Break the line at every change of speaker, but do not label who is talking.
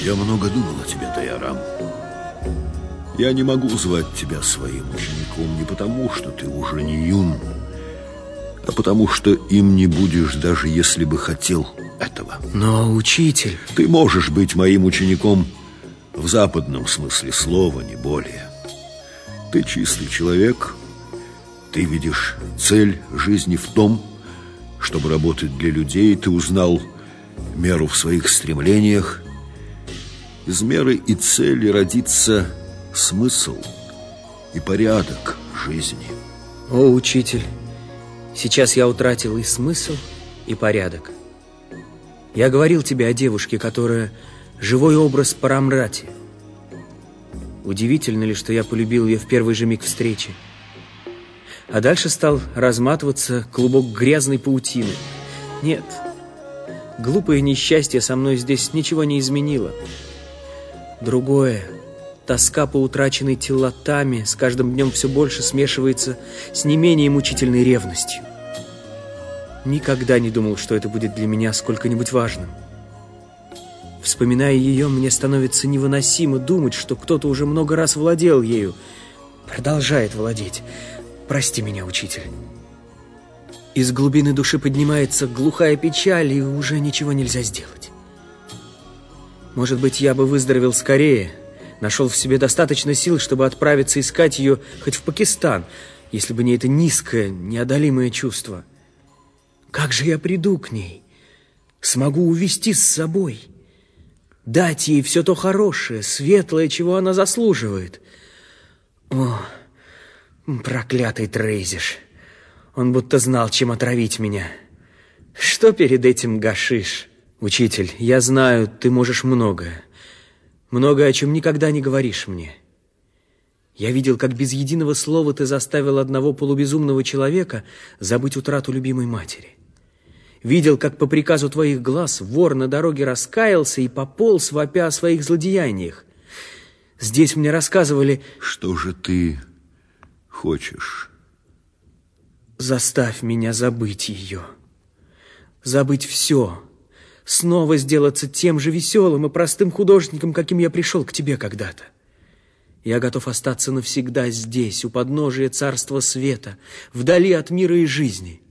Я много думал о тебе, Дайорам. Я не могу звать тебя своим учеником не потому, что ты уже не юн, а потому что им не будешь, даже если бы хотел этого.
Но, учитель...
Ты можешь быть моим учеником в западном смысле слова, не более. Ты чистый человек, ты видишь цель жизни в том, чтобы работать для людей, ты узнал меру в своих стремлениях. Из меры и цели родится смысл и порядок жизни.
О, учитель, сейчас я утратил и смысл, и порядок. Я говорил тебе о девушке, которая живой образ Парамрати. Удивительно ли, что я полюбил ее в первый же миг встречи? А дальше стал разматываться клубок грязной паутины. Нет, глупое несчастье со мной здесь ничего не изменило. Другое, тоска по утраченной телотами с каждым днем все больше смешивается с не менее мучительной ревностью. Никогда не думал, что это будет для меня сколько-нибудь важным. Вспоминая ее, мне становится невыносимо думать, что кто-то уже много раз владел ею, продолжает владеть. Прости меня, учитель. Из глубины души поднимается глухая печаль, и уже ничего нельзя сделать. Может быть, я бы выздоровел скорее, нашел в себе достаточно сил, чтобы отправиться искать ее хоть в Пакистан, если бы не это низкое, неодолимое чувство. Как же я приду к ней? Смогу увести с собой? Дать ей все то хорошее, светлое, чего она заслуживает? О, проклятый Трейзиш! Он будто знал, чем отравить меня. Что перед этим гашиш? Учитель, я знаю, ты можешь многое. Многое, о чем никогда не говоришь мне. Я видел, как без единого слова ты заставил одного полубезумного человека забыть утрату любимой матери. Видел, как по приказу твоих глаз вор на дороге раскаялся и пополз, вопя о своих злодеяниях. Здесь мне рассказывали...
Что же ты хочешь?
Заставь меня забыть ее. Забыть все. Снова сделаться тем же веселым и простым художником, каким я пришел к тебе когда-то. Я готов остаться навсегда здесь, у подножия царства света, вдали от мира и жизни.